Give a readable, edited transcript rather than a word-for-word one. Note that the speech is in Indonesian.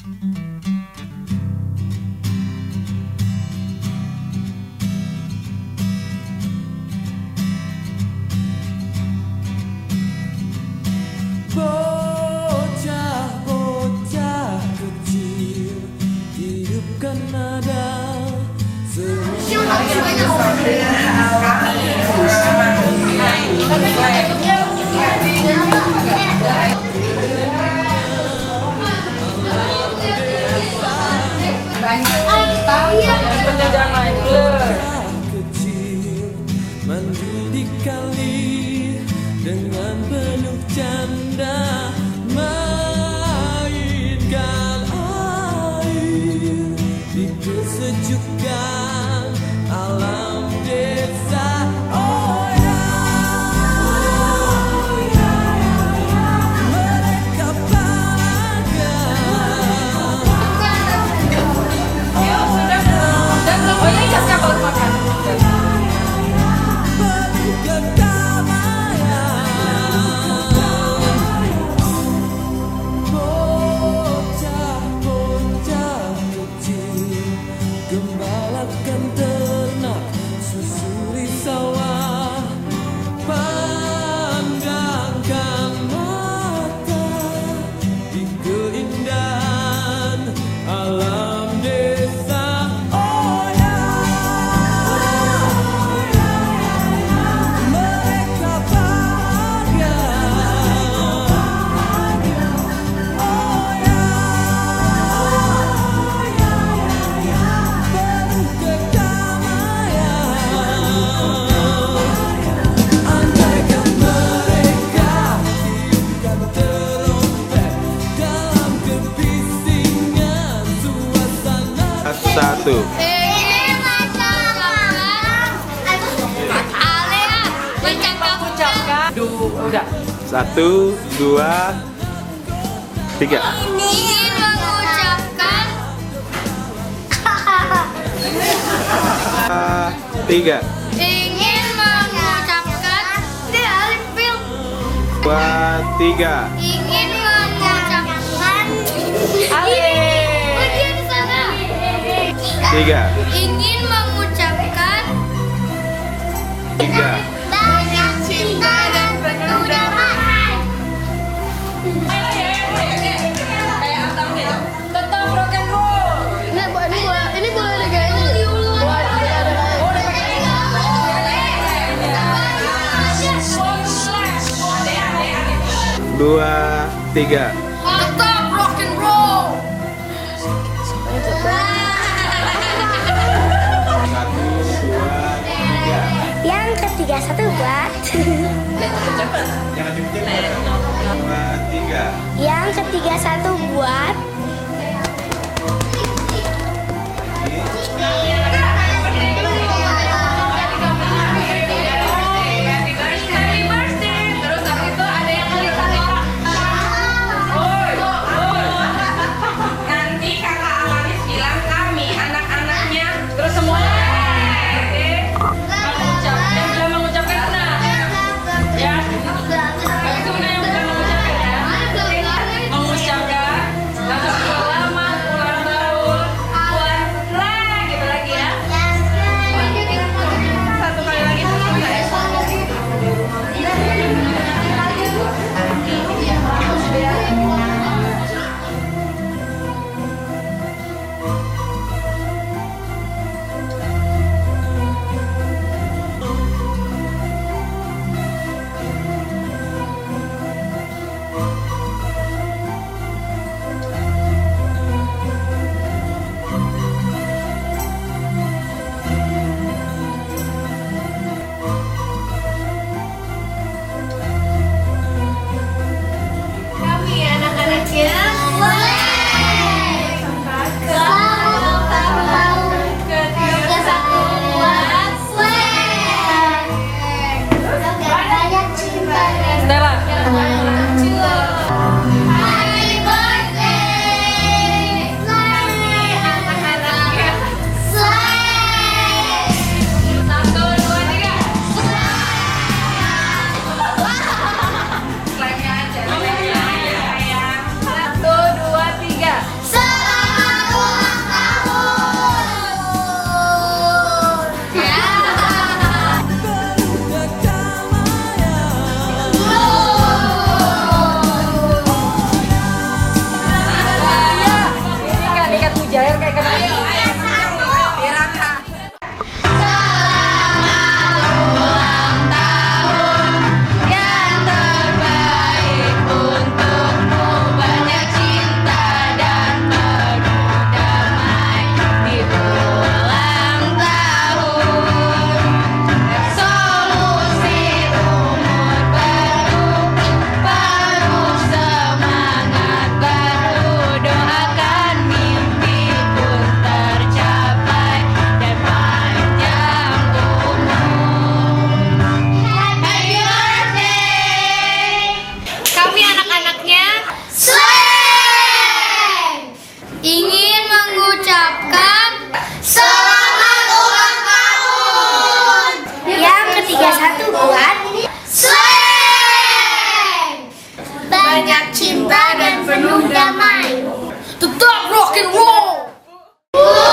Bocah-bocah kecil hidupkan nada kecil mandi di kali dengan penuh canda, mainkan air di kesejukan alam desa. Oh ya, mereka bahagia. Oh ini jasnya baru makan. Gembalakan ternak, susuri sawah, pandangkan mata di keindahan alam desa. Oh ya, mereka bahagia. Oh ya, andaikan mereka tiupkan terompet dalam kebisingan suasana. Satu. Udah. 1, 2, 3. Ingin mengucapkan 3, ingin mengucapkan 2, 3. ingin mengucapkan bagian di sana 3, ingin mengucapkan 3. banyak cinta dan kemudahan. Tetap rock and roll. Ini boleh neganya. 2, 3. Tetap rock and roll. 1, 2, 3. Yang ketiga satu buat. Jangan cepet-cepet. 2, 3. Yang ketiga satu buat. Nanti kakak Amanis bilang kami anak-anaknya terus semuanya yang belum mengucapkan benar ya. Bagi semuanya yang belum mengucapkan ya. Mengucapkan langsung banyak cinta dan penuh damai. Tetap rock and roll.